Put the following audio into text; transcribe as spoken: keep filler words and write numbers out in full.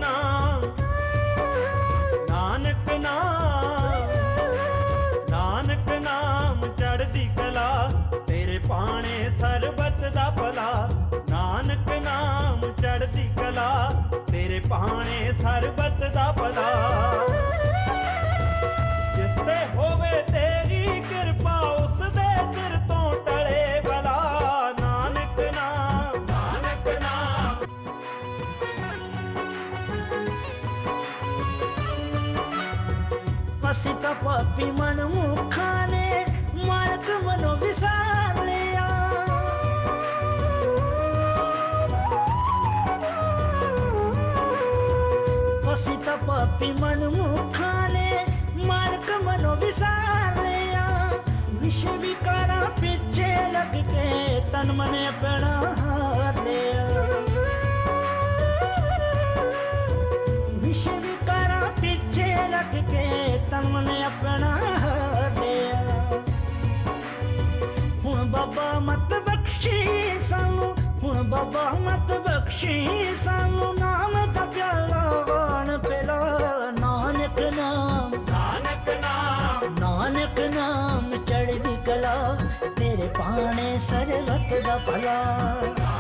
नाम, नानक नाम, नानक नाम चढ़दी कला, तेरे पाने सरबत दा भला। नानक नाम चढ़दी कला, तेरे पाने सरबत दा भला। जिस ते होवे तेरी कृपा, उस दे सिर तो टले भला। नानक नाम, नानक नाम। असी तां पापी मन मुखा ने मालक मनो विसार लिया। असी तां पापी मन मुखा ने मालक मनो विसार लिया। विष विकारा पिछे लग के तन मन अपना हार लिया। विष विकारा पिछे लग के तन मन अपना हार लिया। हुण बाबा मत बख्शी सानू, हुण बाबा मत बख्शी सानू, नाम दा प्याला वाण पिला। नानक नाम, नानक नाम, नानक नाम चढ़दी कला, तेरे पाने सरबत दा भला।